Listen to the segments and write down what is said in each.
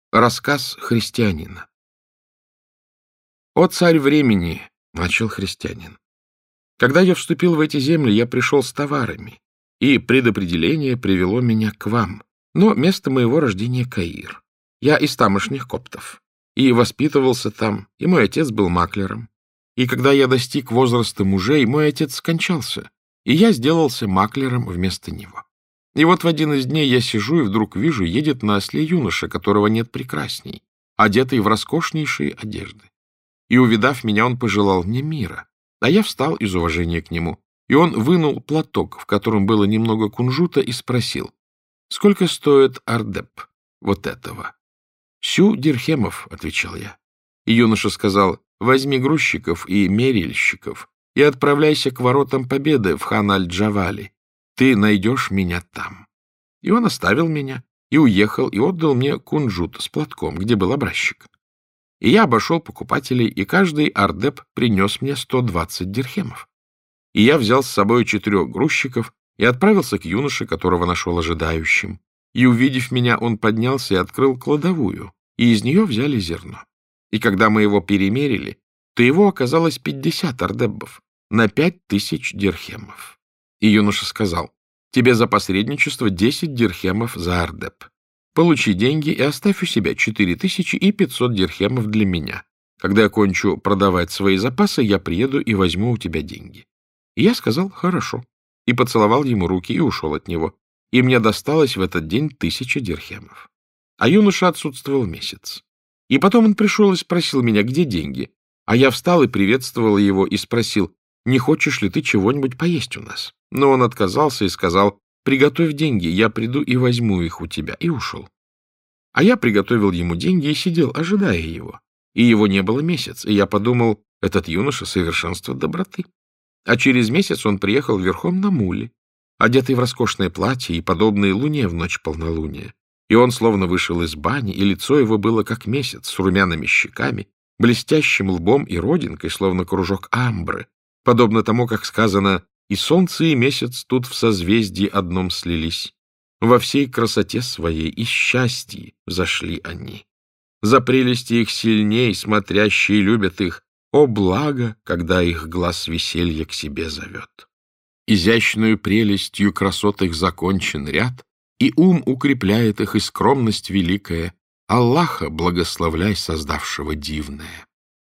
Рассказ христианина. «О царь времени!» — начал христианин. «Когда я вступил в эти земли, я пришел с товарами, и предопределение привело меня к вам. Но место моего рождения — Каир. Я из тамошних коптов, и воспитывался там, и мой отец был маклером. И когда я достиг возраста мужей, мой отец скончался, и я сделался маклером вместо него. И вот в один из дней я сижу и вдруг вижу, едет на осле юноша, которого нет прекрасней, одетый в роскошнейшие одежды. И, увидав меня, он пожелал мне мира, а я встал из уважения к нему. И он вынул платок, в котором было немного кунжута, и спросил: «Сколько стоит ардеп вот этого?» «Сю дирхемов», — отвечал я. И юноша сказал: «Возьми грузчиков и мерильщиков и отправляйся к воротам Победы в Хан-аль-Джавали. Ты найдешь меня там». И он оставил меня, и уехал, и отдал мне кунжут с платком, где был образчик. И я обошел покупателей, и каждый ардеп принес мне 120 дирхемов. И я взял с собой 4 грузчиков и отправился к юноше, которого нашел ожидающим. И, увидев меня, он поднялся и открыл кладовую, и из нее взяли зерно. И когда мы его перемерили, то его оказалось 50 ардеббов на 5000 дирхемов. И юноша сказал: «Тебе за посредничество 10 дирхемов за ардеб. Получи деньги и оставь у себя 4500 дирхемов для меня. Когда я кончу продавать свои запасы, я приеду и возьму у тебя деньги». И я сказал: «Хорошо», и поцеловал ему руки и ушел от него. И мне досталось в этот день 1000 дирхемов. А юноша отсутствовал месяц. И потом он пришел и спросил меня, где деньги. А я встал и приветствовал его и спросил: «Не хочешь ли ты чего-нибудь поесть у нас?» Но он отказался и сказал: «Приготовь деньги, я приду и возьму их у тебя», и ушел. А я приготовил ему деньги и сидел, ожидая его. И его не было месяц, и я подумал: этот юноша — совершенство доброты. А через месяц он приехал верхом на муле, одетый в роскошное платье и подобный луне в ночь полнолуния. И он словно вышел из бани, и лицо его было как месяц, с румяными щеками, блестящим лбом и родинкой, словно кружок амбры, подобно тому, как сказано: «И солнце, и месяц тут в созвездии одном слились. Во всей красоте своей и счастье взошли они. За прелести их сильней смотрящие любят их. О, благо, когда их глаз веселье к себе зовет. Изящную прелестью красот их закончен ряд, и ум укрепляет их, и скромность великая. Аллаха благословляй, создавшего дивное».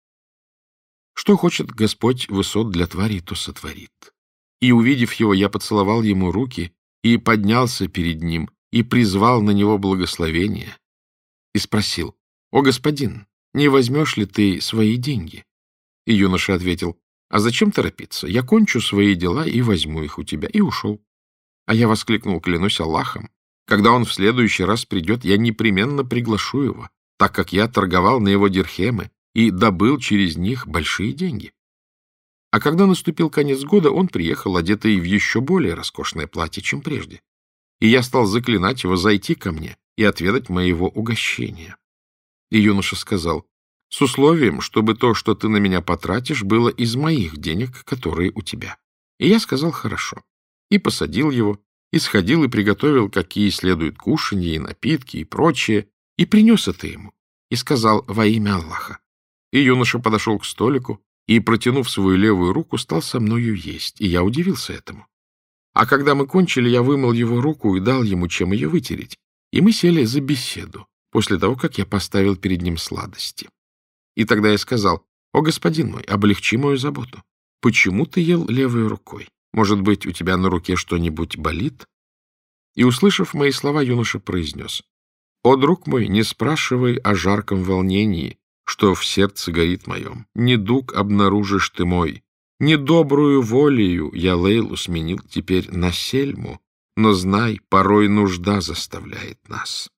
Что хочет Господь высот для твари, то сотворит. И, увидев его, я поцеловал ему руки и поднялся перед ним, и призвал на него благословение, и спросил: «О, господин, не возьмешь ли ты свои деньги?» И юноша ответил: «А зачем торопиться? Я кончу свои дела и возьму их у тебя», и ушел. А я воскликнул: «Клянусь Аллахом, когда он в следующий раз придет, я непременно приглашу его, так как я торговал на его дирхемы и добыл через них большие деньги». А когда наступил конец года, он приехал, одетый в еще более роскошное платье, чем прежде. И я стал заклинать его зайти ко мне и отведать моего угощения. И юноша сказал: «С условием, чтобы то, что ты на меня потратишь, было из моих денег, которые у тебя». И я сказал: «Хорошо». И посадил его, и сходил и приготовил, какие следуют кушанья и напитки и прочее, и принес это ему, и сказал: «Во имя Аллаха». И юноша подошел к столику, и, протянув свою левую руку, стал со мною есть, и я удивился этому. А когда мы кончили, я вымыл его руку и дал ему чем ее вытереть, и мы сели за беседу, после того, как я поставил перед ним сладости. И тогда я сказал: «О, господин мой, облегчи мою заботу. Почему ты ел левой рукой? Может быть, у тебя на руке что-нибудь болит?» И, услышав мои слова, юноша произнес: «О, друг мой, не спрашивай о жарком волнении, что в сердце горит моем. Недуг обнаружишь ты мой. Недобрую волею я Лейлу сменил теперь на Сельму, но знай, порой нужда заставляет нас».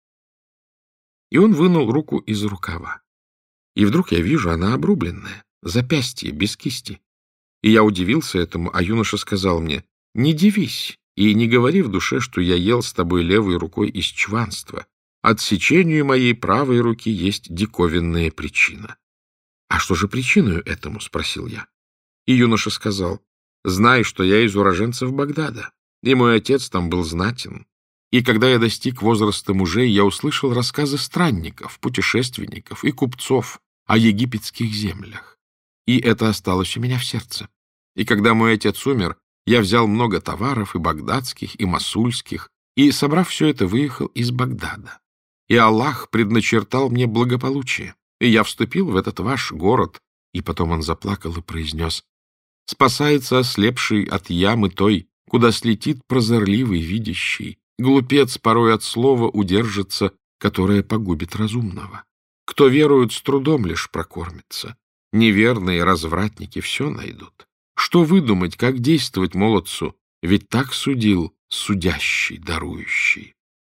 И он вынул руку из рукава. И вдруг я вижу, она обрубленная, запястье без кисти. И я удивился этому, а юноша сказал мне: «Не дивись и не говори в душе, что я ел с тобой левой рукой из чванства. Отсечению моей правой руки есть диковинная причина». «А что же причиной этому?» — спросил я. И юноша сказал: «Знай, что я из уроженцев Багдада, и мой отец там был знатен. И когда я достиг возраста мужей, я услышал рассказы странников, путешественников и купцов о египетских землях. И это осталось у меня в сердце. И когда мой отец умер, я взял много товаров, и багдадских, и масульских, и, собрав все это, выехал из Багдада. И Аллах предначертал мне благополучие, и я вступил в этот ваш город. И потом он заплакал и произнес: «Спасается ослепший от ямы той, куда слетит прозорливый видящий. Глупец порой от слова удержится, которое погубит разумного. Кто верует, с трудом лишь прокормится. Неверные развратники все найдут. Что выдумать, как действовать молодцу? Ведь так судил судящий, дарующий».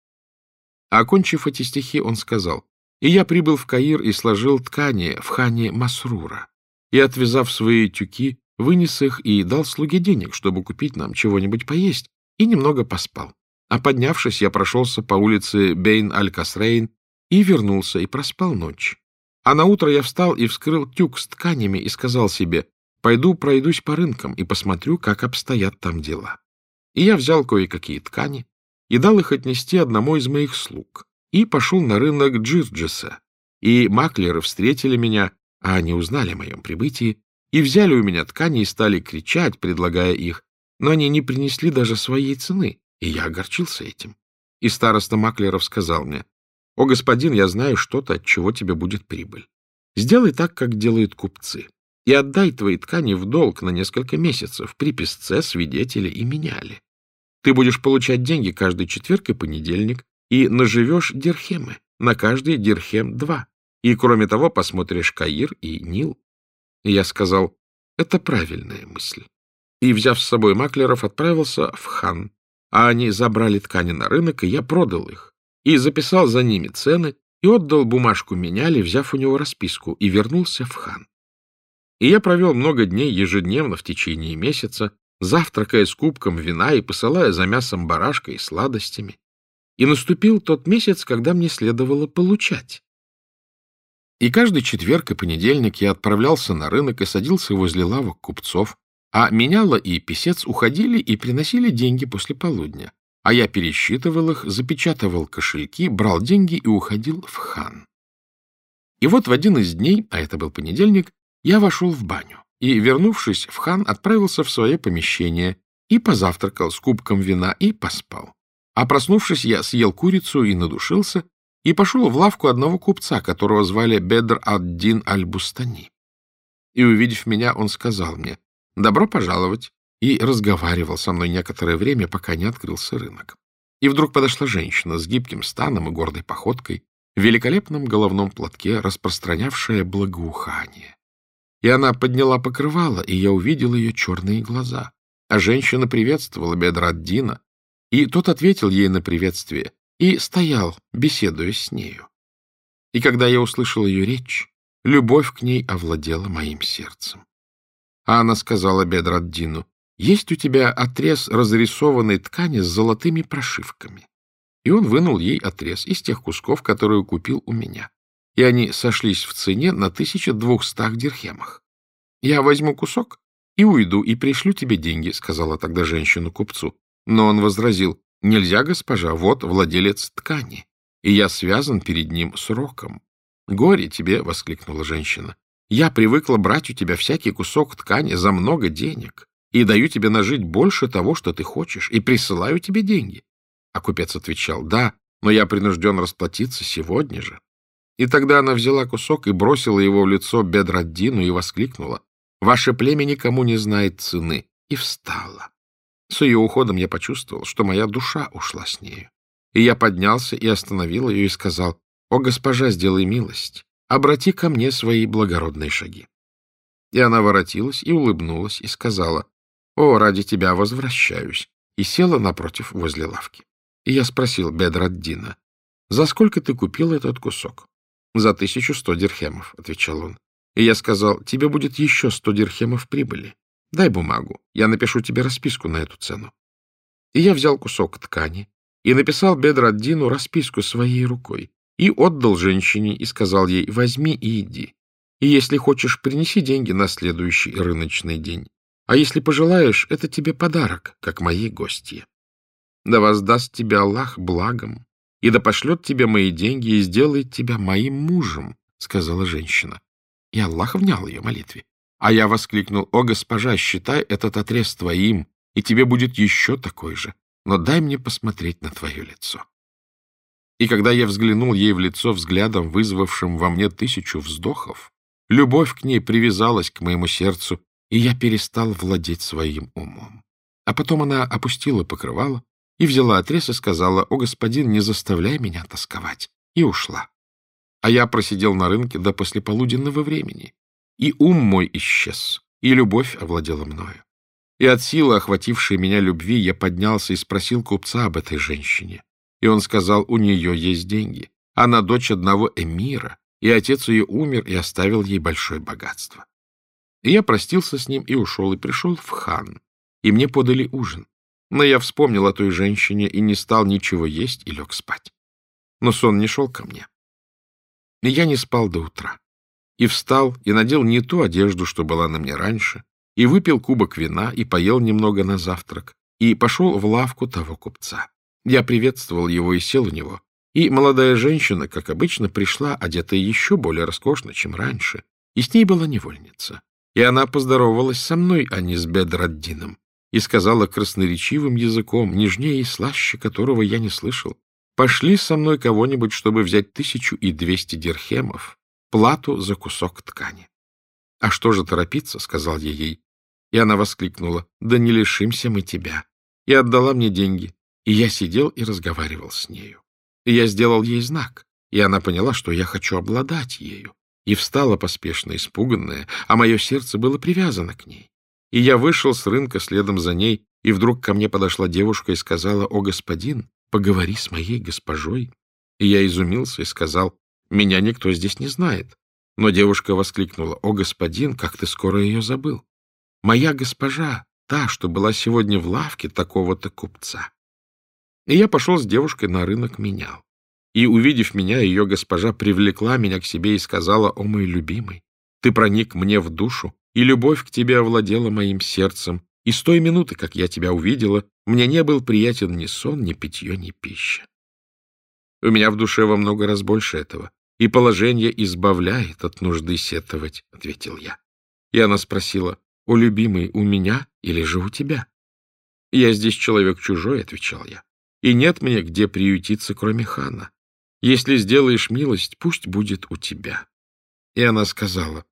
А окончив эти стихи, он сказал: «И я прибыл в Каир и сложил ткани в хане Масрура, и, отвязав свои тюки, вынес их и дал слуге денег, чтобы купить нам чего-нибудь поесть, и немного поспал. А поднявшись, я прошелся по улице Бейн-аль-Касрейн и вернулся, и проспал ночь. А наутро я встал и вскрыл тюк с тканями и сказал себе: пойду пройдусь по рынкам и посмотрю, как обстоят там дела. И я взял кое-какие ткани и дал их отнести одному из моих слуг, и пошел на рынок Джирджеса, и маклеры встретили меня, а они узнали о моем прибытии, и взяли у меня ткани и стали кричать, предлагая их, но они не принесли даже своей цены, и я огорчился этим. И староста маклеров сказал мне: «О, господин, я знаю что-то, от чего тебе будет прибыль. Сделай так, как делают купцы, и отдай твои ткани в долг на несколько месяцев при писце, свидетеле и меняле. Ты будешь получать деньги каждый четверг и понедельник, и наживешь дирхемы, на каждый дирхем 2, и, кроме того, посмотришь Каир и Нил». И я сказал: это правильная мысль. И, взяв с собой маклеров, отправился в хан, а они забрали ткани на рынок, и я продал их, и записал за ними цены, и отдал бумажку меняли, взяв у него расписку, и вернулся в хан. И я провел много дней ежедневно в течение месяца, завтракая с кубком вина и посылая за мясом барашка и сладостями. И наступил тот месяц, когда мне следовало получать. И каждый четверг и понедельник я отправлялся на рынок и садился возле лавок купцов, а меняла и писец уходили и приносили деньги после полудня, а я пересчитывал их, запечатывал кошельки, брал деньги и уходил в хан. И вот в один из дней, а это был понедельник, я вошел в баню и, вернувшись в хан, отправился в свое помещение и позавтракал с кубком вина и поспал. А проснувшись, я съел курицу и надушился, и пошел в лавку одного купца, которого звали Бедр ад-Дин аль-Бустани. И, увидев меня, он сказал мне: «Добро пожаловать», и разговаривал со мной некоторое время, пока не открылся рынок. И вдруг подошла женщина с гибким станом и гордой походкой, в великолепном головном платке, распространявшая благоухание. И она подняла покрывало, и я увидел ее черные глаза. А женщина приветствовала Бедра ад-Дина, и тот ответил ей на приветствие и стоял, беседуя с нею. И когда я услышал ее речь, любовь к ней овладела моим сердцем. А она сказала Бедр ад-Дину: «Есть у тебя отрез разрисованной ткани с золотыми прошивками». И он вынул ей отрез из тех кусков, которые купил у меня. И они сошлись в цене на 1200 дирхемах. «Я возьму кусок и уйду, и пришлю тебе деньги», — сказала тогда женщина купцу. Но он возразил: «Нельзя, госпожа, вот владелец ткани, и я связан перед ним сроком». «Горе тебе!» — воскликнула женщина. «Я привыкла брать у тебя всякий кусок ткани за много денег и даю тебе нажить больше того, что ты хочешь, и присылаю тебе деньги». А купец отвечал: «Да, но я принужден расплатиться сегодня же». И тогда она взяла кусок и бросила его в лицо Бедр ад-Дину и воскликнула: «Ваше племя никому не знает цены», и встала. С ее уходом я почувствовал, что моя душа ушла с нею. И я поднялся и остановил ее и сказал: «О, госпожа, сделай милость, обрати ко мне свои благородные шаги». И она воротилась и улыбнулась и сказала: «О, ради тебя возвращаюсь», и села напротив возле лавки. И я спросил Бедр ад-Дина: «За сколько ты купил этот кусок?» «За 1100 дирхемов», — отвечал он. И я сказал: «Тебе будет еще 100 дирхемов прибыли. Дай бумагу, я напишу тебе расписку на эту цену». И я взял кусок ткани и написал Бедр ад-Дину расписку своей рукой и отдал женщине и сказал ей: «Возьми и иди. И если хочешь, принеси деньги на следующий рыночный день. А если пожелаешь, это тебе подарок, как моей гостье». Да воздаст тебе Аллах благом, и да пошлет тебе мои деньги и сделает тебя моим мужем, — сказала женщина. И Аллах внял ее молитве. А я воскликнул: о, госпожа, считай этот отрез твоим, и тебе будет еще такой же, но дай мне посмотреть на твое лицо. И когда я взглянул ей в лицо взглядом, вызвавшим во мне 1000 вздохов, любовь к ней привязалась к моему сердцу, и я перестал владеть своим умом. А потом она опустила покрывало и взяла отрез и сказала: о, господин, не заставляй меня тосковать, и ушла. А я просидел на рынке до послеполуденного времени, и ум мой исчез, и любовь овладела мною. И от силы, охватившей меня любви, я поднялся и спросил купца об этой женщине. И он сказал: у нее есть деньги, она дочь одного эмира, и отец ее умер и оставил ей большое богатство. И я простился с ним и ушел, и пришел в хан, и мне подали ужин. Но я вспомнил о той женщине и не стал ничего есть и лег спать. Но сон не шел ко мне. И я не спал до утра. И встал, и надел не ту одежду, что была на мне раньше, и выпил кубок вина, и поел немного на завтрак, и пошел в лавку того купца. Я приветствовал его и сел у него, и молодая женщина, как обычно, пришла, одетая еще более роскошно, чем раньше, и с ней была невольница. И она поздоровалась со мной, а не с Бедр-ад-Дином, и сказала красноречивым языком, нежнее и слаще которого я не слышал: пошли со мной кого-нибудь, чтобы взять 1200 дирхемов, плату за кусок ткани. — А что же торопиться? — сказал я ей. И она воскликнула: да не лишимся мы тебя. И отдала мне деньги, и я сидел и разговаривал с нею. И я сделал ей знак, и она поняла, что я хочу обладать ею, и встала поспешно, испуганная, а мое сердце было привязано к ней. И я вышел с рынка следом за ней, и вдруг ко мне подошла девушка и сказала: о, господин, поговори с моей госпожой. И я изумился и сказал: меня никто здесь не знает. Но девушка воскликнула: о, господин, как ты скоро ее забыл. Моя госпожа, та, что была сегодня в лавке такого-то купца. И я пошел с девушкой на рынок менял. И, увидев меня, ее госпожа привлекла меня к себе и сказала: о, мой любимый, ты проник мне в душу, и любовь к тебе овладела моим сердцем, и с той минуты, как я тебя увидела, мне не был приятен ни сон, ни питье, ни пища. У меня в душе во много раз больше этого, и положение избавляет от нужды сетовать, — ответил я. И она спросила: о, любимый, у меня или же у тебя? Я здесь человек чужой, — отвечал я, — и нет мне где приютиться, кроме хана. Если сделаешь милость, пусть будет у тебя. И она сказала: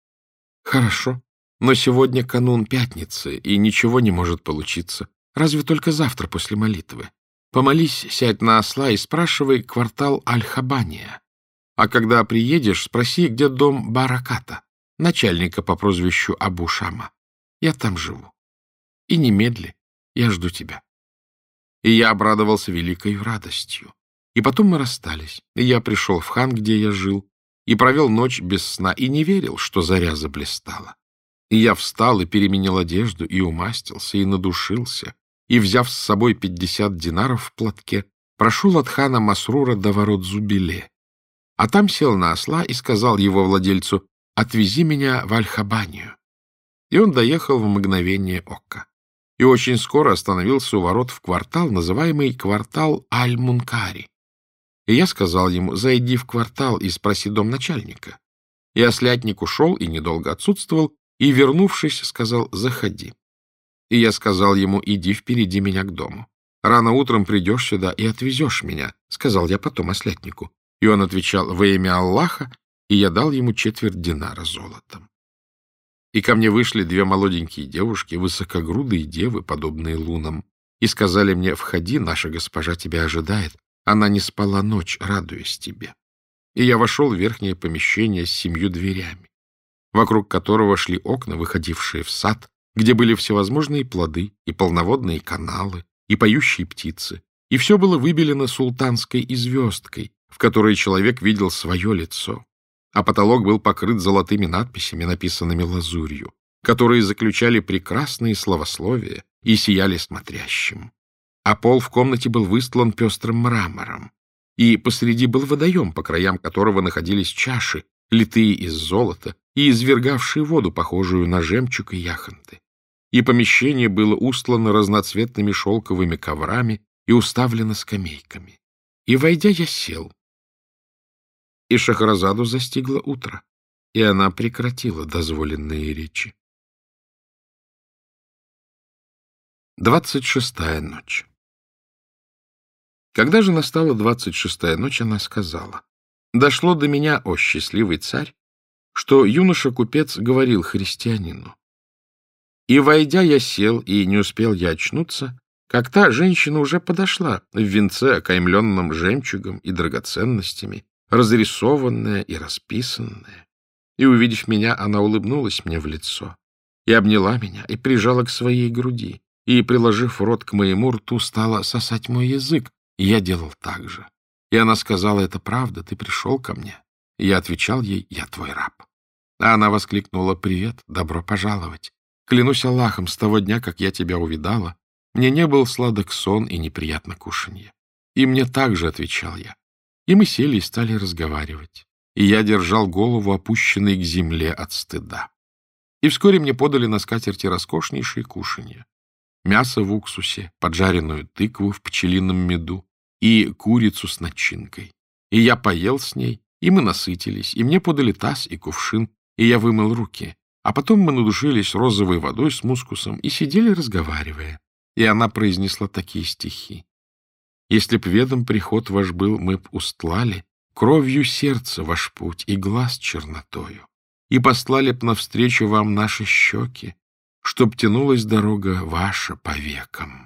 хорошо, но сегодня канун пятницы, и ничего не может получиться, разве только завтра после молитвы. Помолись, сядь на осла и спрашивай квартал Аль-Хабания. А когда приедешь, спроси, где дом Бараката, начальника по прозвищу Абу Шама. Я там живу. И немедли, я жду тебя. И я обрадовался великой радостью. И потом мы расстались, и я пришел в хан, где я жил, и провел ночь без сна, и не верил, что заря заблистала. И я встал и переменил одежду, и умастился, и надушился, и, взяв с собой 50 динаров в платке, прошел от хана Масрура до ворот Зубиле. А там сел на осла и сказал его владельцу: отвези меня в Аль-Хабанию. И он доехал в мгновение ока. И очень скоро остановился у ворот в квартал, называемый квартал Аль-Мункари. И я сказал ему: зайди в квартал и спроси дом начальника. И ослятник ушел и недолго отсутствовал, и, вернувшись, сказал: заходи. И я сказал ему: иди впереди меня к дому. Рано утром придешь сюда и отвезешь меня, — сказал я потом ослятнику. И он отвечал: во имя Аллаха, и я дал ему 1/4 динара золотом. И ко мне вышли 2 молоденькие девушки, высокогрудые девы, подобные лунам, и сказали мне: входи, наша госпожа тебя ожидает, она не спала ночь, радуясь тебе. И я вошел в верхнее помещение с 7 дверями, вокруг которого шли окна, выходившие в сад, где были всевозможные плоды и полноводные каналы, и поющие птицы, и все было выбелено султанской звездкой, в которой человек видел свое лицо, а потолок был покрыт золотыми надписями, написанными лазурью, которые заключали прекрасные словословия и сияли смотрящим. А пол в комнате был выстлан пестрым мрамором, и посреди был водоем, по краям которого находились чаши, литые из золота и извергавшие воду, похожую на жемчуг и яхонты. И помещение было устлано разноцветными шелковыми коврами и уставлена скамейками. И, войдя, я сел. И Шахразаду застигло утро, и она прекратила дозволенные речи. 26-я ночь. Когда же настала 26-я ночь, она сказала: «Дошло до меня, о счастливый царь, что юноша-купец говорил христианину. И, войдя, я сел, и не успел я очнуться, как та женщина уже подошла в венце, окаймленном жемчугом и драгоценностями, разрисованная и расписанная. И, увидев меня, она улыбнулась мне в лицо, и обняла меня, и прижала к своей груди, и, приложив рот к моему рту, стала сосать мой язык, и я делал так же. И она сказала: «Это правда, ты пришел ко мне». И я отвечал ей: «Я твой раб». А она воскликнула: «Привет, добро пожаловать. Клянусь Аллахом, с того дня, как я тебя увидала, мне не был сладок сон и неприятно кушанье». И мне так же отвечал я. И мы сели и стали разговаривать. И я держал голову, опущенной к земле от стыда. И вскоре мне подали на скатерти роскошнейшие кушанья: мясо в уксусе, поджаренную тыкву в пчелином меду и курицу с начинкой. И я поел с ней, и мы насытились, и мне подали таз и кувшин, и я вымыл руки. А потом мы надушились розовой водой с мускусом и сидели, разговаривая. И она произнесла такие стихи: «Если б ведом приход ваш был, мы б устлали кровью сердца ваш путь и глаз чернотою, и послали б навстречу вам наши щеки, чтоб тянулась дорога ваша по векам».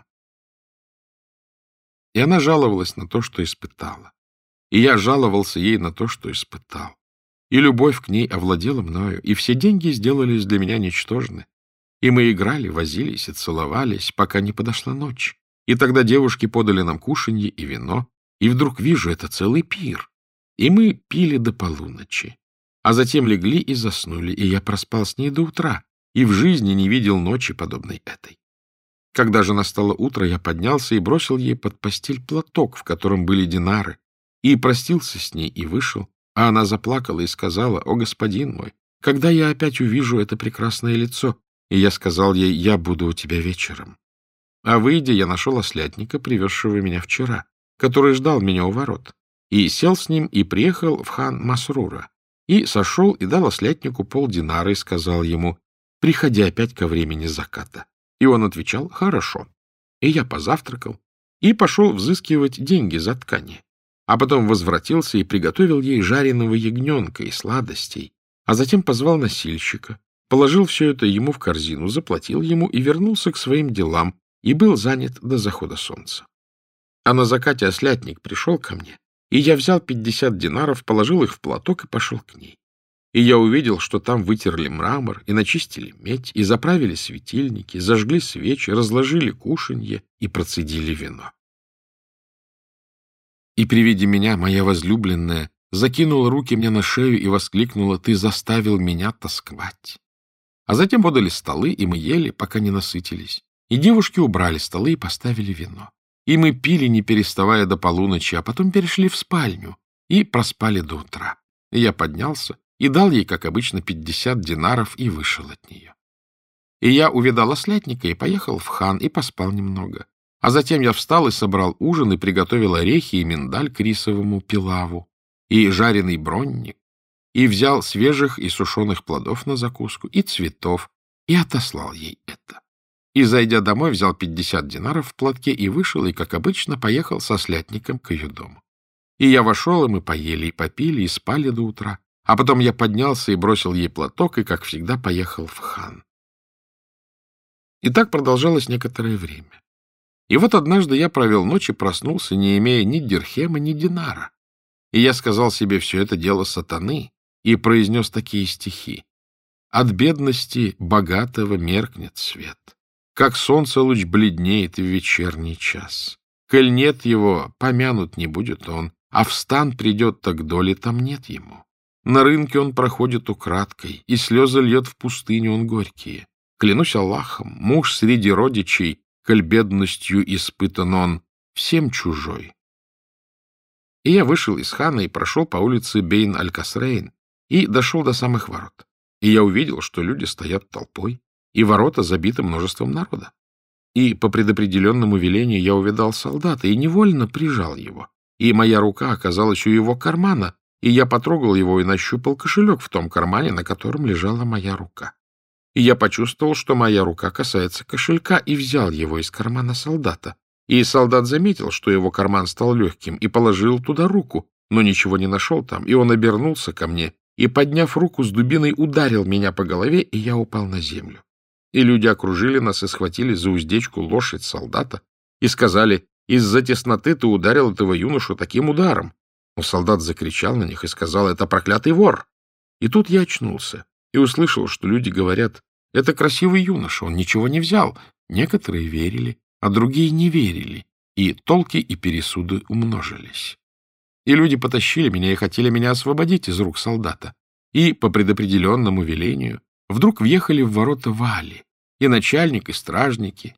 И она жаловалась на то, что испытала. И я жаловался ей на то, что испытал. И любовь к ней овладела мною, и все деньги сделались для меня ничтожны. И мы играли, возились и целовались, пока не подошла ночь. И тогда девушки подали нам кушанье и вино, и вдруг вижу — это целый пир. И мы пили до полуночи, а затем легли и заснули, и я проспал с ней до утра, и в жизни не видел ночи, подобной этой. Когда же настало утро, я поднялся и бросил ей под постель платок, в котором были динары, и простился с ней и вышел, а она заплакала и сказала: «О, господин мой, когда я опять увижу это прекрасное лицо?» И я сказал ей: «Я буду у тебя вечером». А выйдя, я нашел ослятника, привезшего меня вчера, который ждал меня у ворот, и сел с ним, и приехал в хан Масрура, и сошел, и дал ослятнику полдинара, и сказал ему: «Приходи опять ко времени заката». И он отвечал: «Хорошо». И я позавтракал и пошел взыскивать деньги за ткани, а потом возвратился и приготовил ей жареного ягненка и сладостей, а затем позвал носильщика, положил все это ему в корзину, заплатил ему и вернулся к своим делам, и был занят до захода солнца. А на закате ослятник пришел ко мне, и я взял 50 динаров, положил их в платок и пошел к ней. И я увидел, что там вытерли мрамор, и начистили медь, и заправили светильники, зажгли свечи, разложили кушанье и процедили вино. И при виде меня моя возлюбленная закинула руки мне на шею и воскликнула: «Ты заставил меня тосковать». А затем подали столы, и мы ели, пока не насытились. И девушки убрали столы и поставили вино. И мы пили, не переставая, до полуночи, а потом перешли в спальню и проспали до утра. И я поднялся и дал ей, как обычно, 50 динаров и вышел от нее. И я увидал ослятника и поехал в хан и поспал немного. А затем я встал и собрал ужин и приготовил орехи и миндаль к рисовому пилаву и жареный бронник, и взял свежих и сушеных плодов на закуску и цветов и отослал ей это. И, зайдя домой, взял 50 динаров в платке и вышел, и, как обычно, поехал со ослятником к ее дому. И я вошел, и мы поели и попили, и спали до утра. А потом я поднялся и бросил ей платок, и, как всегда, поехал в хан. И так продолжалось некоторое время. И вот однажды я провел ночь и проснулся, не имея ни дирхема, ни динара. И я сказал себе: все это дело сатаны, и произнес такие стихи: «От бедности богатого меркнет свет, как солнце луч бледнеет в вечерний час. Коль нет его, помянут не будет он, а в стан придет, так доли там нет ему. На рынке он проходит украдкой, и слезы льет в пустыню он горькие. Клянусь Аллахом, муж среди родичей, коль бедностью испытан он, всем чужой». И я вышел из хана и прошел по улице Бейн-аль-Касрейн и дошел до самых ворот. И я увидел, что люди стоят толпой, и ворота забиты множеством народа. И по предопределенному велению я увидал солдата и невольно прижал его. И моя рука оказалась у его кармана, и я потрогал его и нащупал кошелек в том кармане, на котором лежала моя рука. И я почувствовал, что моя рука касается кошелька, и взял его из кармана солдата. И солдат заметил, что его карман стал легким, и положил туда руку, но ничего не нашел там, и он обернулся ко мне, и, подняв руку с дубиной, ударил меня по голове, и я упал на землю. И люди окружили нас и схватили за уздечку лошадь солдата, и сказали: «Из-за тесноты ты ударил этого юношу таким ударом». Но солдат закричал на них и сказал: «Это проклятый вор!» И тут я очнулся и услышал, что люди говорят: «Это красивый юноша, он ничего не взял». Некоторые верили, а другие не верили, и толки и пересуды умножились. И люди потащили меня и хотели меня освободить из рук солдата. И по предопределенному велению вдруг въехали в ворота Вали, и начальник, и стражники.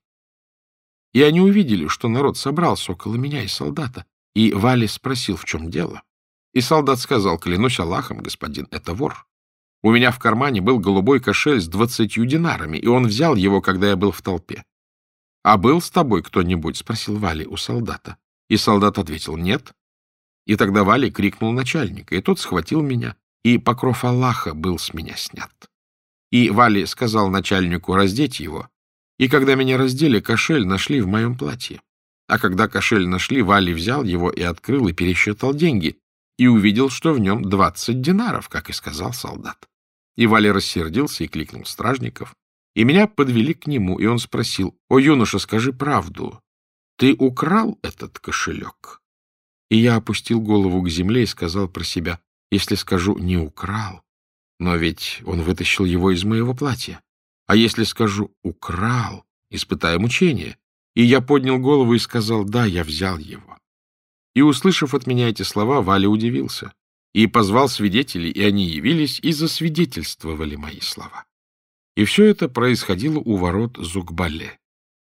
И они увидели, что народ собрался около меня и солдата. И Вали спросил, в чем дело. И солдат сказал: «Клянусь Аллахом, господин, это вор. У меня в кармане был голубой кошель с 20 динарами, и он взял его, когда я был в толпе». «А был с тобой кто-нибудь?» — спросил Вали у солдата. И солдат ответил: «Нет». И тогда Вали крикнул начальника, и тот схватил меня, и покров Аллаха был с меня снят. И Вали сказал начальнику раздеть его, и когда меня раздели, кошель нашли в моем платье. А когда кошель нашли, Вали взял его и открыл, и пересчитал деньги, и увидел, что в нем 20 динаров, как и сказал солдат. И Вали рассердился и кликнул стражников, и меня подвели к нему, и он спросил: «О, юноша, скажи правду, ты украл этот кошелек?» И я опустил голову к земле и сказал про себя: «Если скажу «не украл», но ведь он вытащил его из моего платья. А если скажу «украл», испытаю мучение». И я поднял голову и сказал: «Да, я взял его». И, услышав от меня эти слова, Валя удивился и позвал свидетелей, и они явились и засвидетельствовали мои слова. И все это происходило у ворот Зугбале.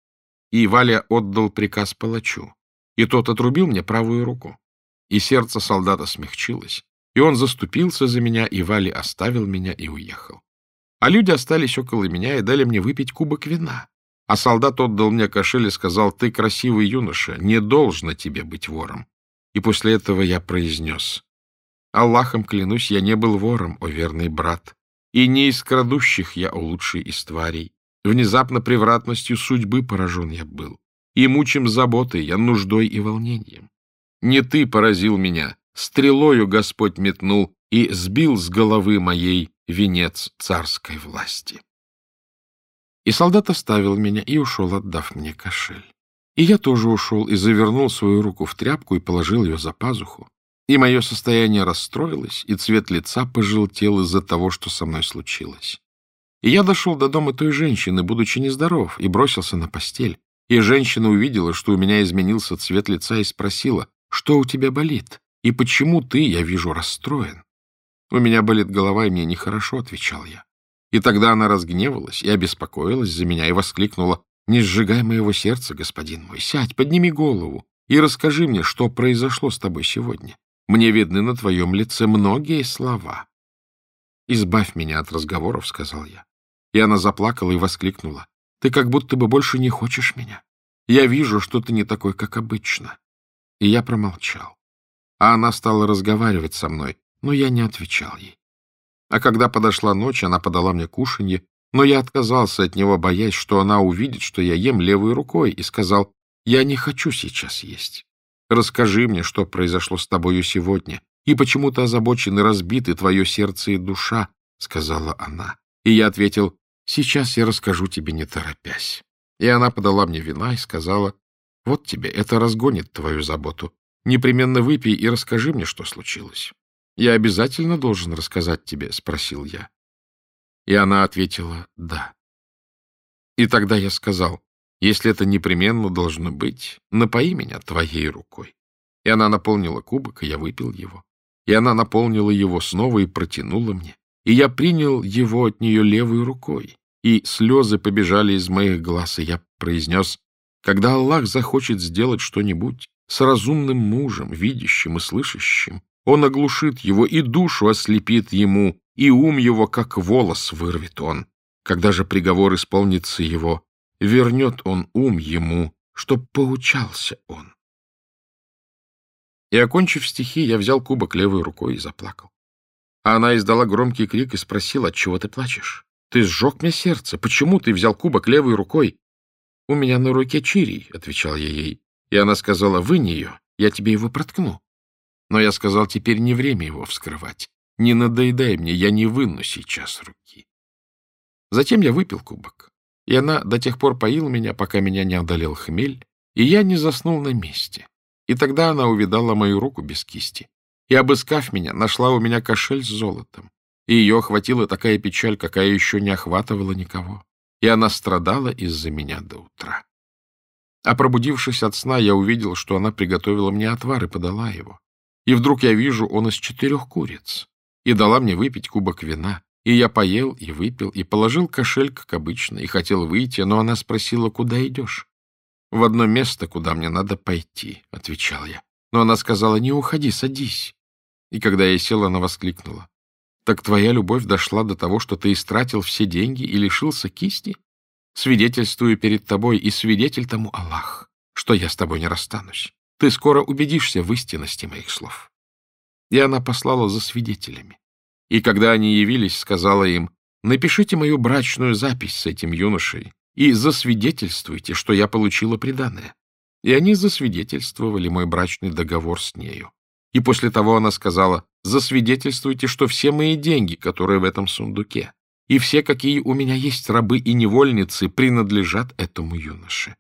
И Валя отдал приказ палачу, и тот отрубил мне правую руку. И сердце солдата смягчилось, и он заступился за меня, и Вали оставил меня и уехал. А люди остались около меня и дали мне выпить кубок вина. А солдат отдал мне кошель и сказал: «Ты красивый юноша, не должно тебе быть вором». И после этого я произнес: «Аллахом клянусь, я не был вором, о верный брат, и не из крадущих я, о лучший из тварей. Внезапно превратностью судьбы поражен я был, и мучим заботой я, нуждой и волнением. Не ты поразил меня, стрелою Господь метнул и сбил с головы моей венец царской власти». И солдат оставил меня и ушел, отдав мне кошель. И я тоже ушел и завернул свою руку в тряпку и положил ее за пазуху. И мое состояние расстроилось, и цвет лица пожелтел из-за того, что со мной случилось. И я дошел до дома той женщины, будучи нездоров, и бросился на постель. И женщина увидела, что у меня изменился цвет лица, и спросила: «Что у тебя болит? И почему ты, я вижу, расстроен?» «У меня болит голова, и мне нехорошо», — отвечал я. И тогда она разгневалась и обеспокоилась за меня и воскликнула: «Не сжигай моего сердца, господин мой, сядь, подними голову и расскажи мне, что произошло с тобой сегодня. Мне видны на твоем лице многие слова». «Избавь меня от разговоров», — сказал я. И она заплакала и воскликнула: «Ты как будто бы больше не хочешь меня. Я вижу, что ты не такой, как обычно». И я промолчал. А она стала разговаривать со мной, но я не отвечал ей. А когда подошла ночь, она подала мне кушанье, но я отказался от него, боясь, что она увидит, что я ем левой рукой, и сказал: «Я не хочу сейчас есть. Расскажи мне, что произошло с тобою сегодня, и почему ты озабочен и разбиты твое сердце и душа», — сказала она. И я ответил: «Сейчас я расскажу тебе, не торопясь». И она подала мне вина и сказала: «Вот тебе, это разгонит твою заботу. Непременно выпей и расскажи мне, что случилось». «Я обязательно должен рассказать тебе?» — спросил я. И она ответила: «Да». И тогда я сказал: «Если это непременно должно быть, напои меня твоей рукой». И она наполнила кубок, и я выпил его. И она наполнила его снова и протянула мне. И я принял его от нее левой рукой. И слезы побежали из моих глаз, и я произнес: «Когда Аллах захочет сделать что-нибудь с разумным мужем, видящим и слышащим, Он оглушит его, и душу ослепит ему, и ум его, как волос, вырвет он. Когда же приговор исполнится его, вернет он ум ему, чтоб поучался он. И, окончив стихи, я взял кубок левой рукой и заплакал. А она издала громкий крик и спросила: отчего ты плачешь? Ты сжег мне сердце. Почему ты взял кубок левой рукой? — У меня на руке чирий, — отвечал я ей. И она сказала: вынь ее, я тебе его проткну. Но я сказал: теперь не время его вскрывать. Не надоедай мне, я не выну сейчас руки. Затем я выпил кубок, и она до тех пор поила меня, пока меня не одолел хмель, и я не заснул на месте. И тогда она увидала мою руку без кисти, и, обыскав меня, нашла у меня кошель с золотом. И ее охватила такая печаль, какая еще не охватывала никого. И она страдала из-за меня до утра. А пробудившись от сна, я увидел, что она приготовила мне отвар и подала его. И вдруг я вижу, он из 4 куриц, и дала мне выпить кубок вина. И я поел и выпил, и положил кошель, как обычно, и хотел выйти, но она спросила: куда идешь? — В одно место, куда мне надо пойти, — отвечал я. Но она сказала: не уходи, садись. И когда я сел, она воскликнула: так твоя любовь дошла до того, что ты истратил все деньги и лишился кисти? Свидетельствую перед тобой, и свидетель тому Аллах, что я с тобой не расстанусь. Ты скоро убедишься в истинности моих слов. И она послала за свидетелями. И когда они явились, сказала им: напишите мою брачную запись с этим юношей и засвидетельствуйте, что я получила приданое. И они засвидетельствовали мой брачный договор с нею. И после того она сказала: засвидетельствуйте, что все мои деньги, которые в этом сундуке, и все, какие у меня есть рабы и невольницы, принадлежат этому юноше.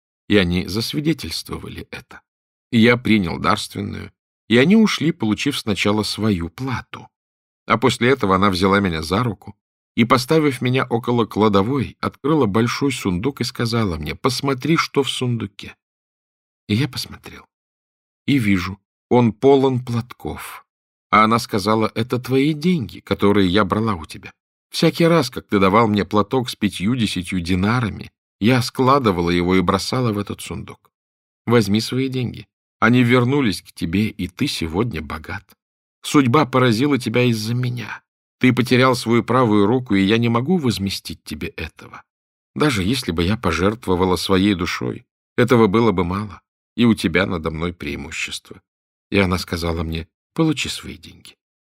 И они засвидетельствовали это. И я принял дарственную, и они ушли, получив сначала свою плату. А после этого она взяла меня за руку и, поставив меня около кладовой, открыла большой сундук и сказала мне: посмотри, что в сундуке. И я посмотрел. И вижу, он полон платков. А она сказала: это твои деньги, которые я брала у тебя. Всякий раз, как ты давал мне платок с 50 динарами, я складывала его и бросала в этот сундук. Возьми свои деньги. Они вернулись к тебе, и ты сегодня богат. Судьба поразила тебя из-за меня. Ты потерял свою правую руку, и я не могу возместить тебе этого. Даже если бы я пожертвовала своей душой, этого было бы мало, и у тебя надо мной преимущество. И она сказала мне: получи свои деньги.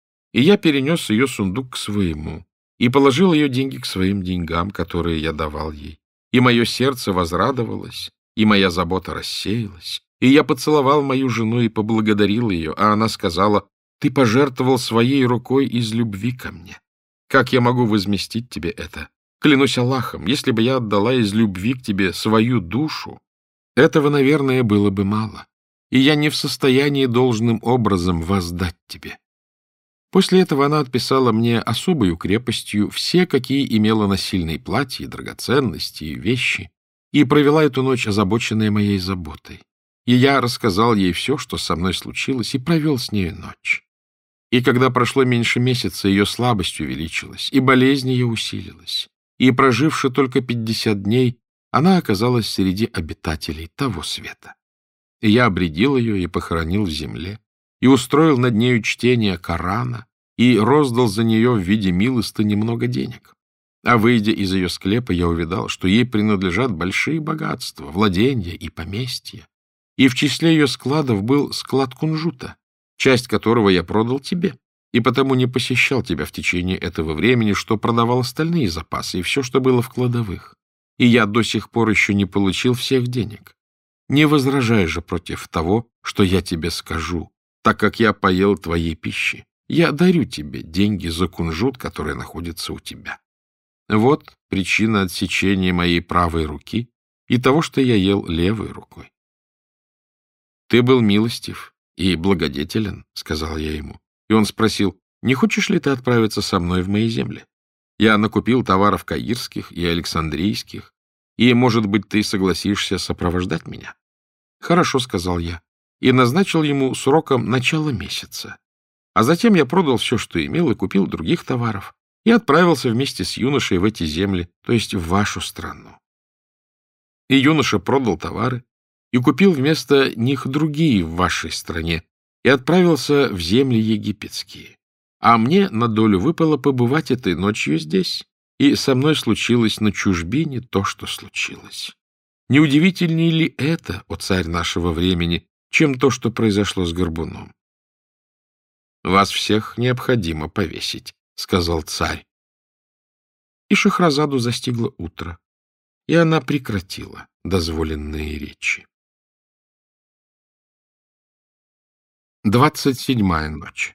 И я перенес ее сундук к своему и положил ее деньги к своим деньгам, которые я давал ей. И мое сердце возрадовалось, и моя забота рассеялась. И я поцеловал мою жену и поблагодарил ее, а она сказала: ты пожертвовал своей рукой из любви ко мне. Как я могу возместить тебе это? Клянусь Аллахом, если бы я отдала из любви к тебе свою душу, этого, наверное, было бы мало, и я не в состоянии должным образом воздать тебе. После этого она отписала мне особою крепостью все, какие имела насильные платья, драгоценности и вещи, и провела эту ночь, озабоченная моей заботой. И я рассказал ей все, что со мной случилось, и провел с нею ночь. И когда прошло меньше месяца, ее слабость увеличилась, и болезнь ее усилилась. И, проживши только 50 дней, она оказалась среди обитателей того света. И я обредил ее и похоронил в земле, и устроил над нею чтение Корана, и роздал за нее в виде милостыни много денег. А выйдя из ее склепа, я увидал, что ей принадлежат большие богатства, владения и поместья. И в числе ее складов был склад кунжута, часть которого я продал тебе, и потому не посещал тебя в течение этого времени, что продавал остальные запасы и все, что было в кладовых. И я до сих пор еще не получил всех денег. Не возражай же против того, что я тебе скажу, так как я поел твоей пищи. Я дарю тебе деньги за кунжут, который находится у тебя. Вот причина отсечения моей правой руки и того, что я ел левой рукой. Ты был милостив и благодетелен, — сказал я ему. И он спросил: не хочешь ли ты отправиться со мной в мои земли? Я накупил товаров каирских и александрийских, и, может быть, ты согласишься сопровождать меня? Хорошо, — сказал я, и назначил ему сроком начала месяца. А затем я продал все, что имел, и купил других товаров, и отправился вместе с юношей в эти земли, то есть в вашу страну. И юноша продал товары и купил вместо них другие в вашей стране, и отправился в земли египетские. А мне на долю выпало побывать этой ночью здесь. и со мной случилось на чужбине то, что случилось. Не удивительнее ли это, о царь нашего времени, чем то, что произошло с горбуном? — Вас всех необходимо повесить, — сказал царь. И Шахразаду застигло утро, и она прекратила дозволенные речи. 27-я ночь.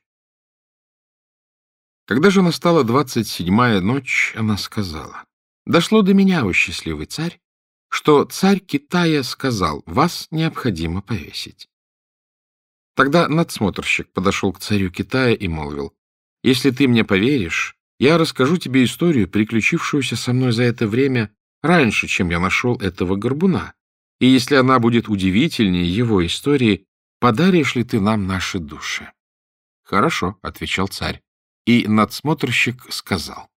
Когда же настала 27-я ночь, она сказала: «Дошло до меня, о счастливый царь, что царь Китая сказал: вас необходимо повесить». Тогда надсмотрщик подошел к царю Китая и молвил: «Если ты мне поверишь, я расскажу тебе историю, приключившуюся со мной за это время раньше, чем я нашел этого горбуна, и если она будет удивительнее его истории, подаришь ли ты нам наши души?» «Хорошо», — отвечал царь, и надсмотрщик сказал: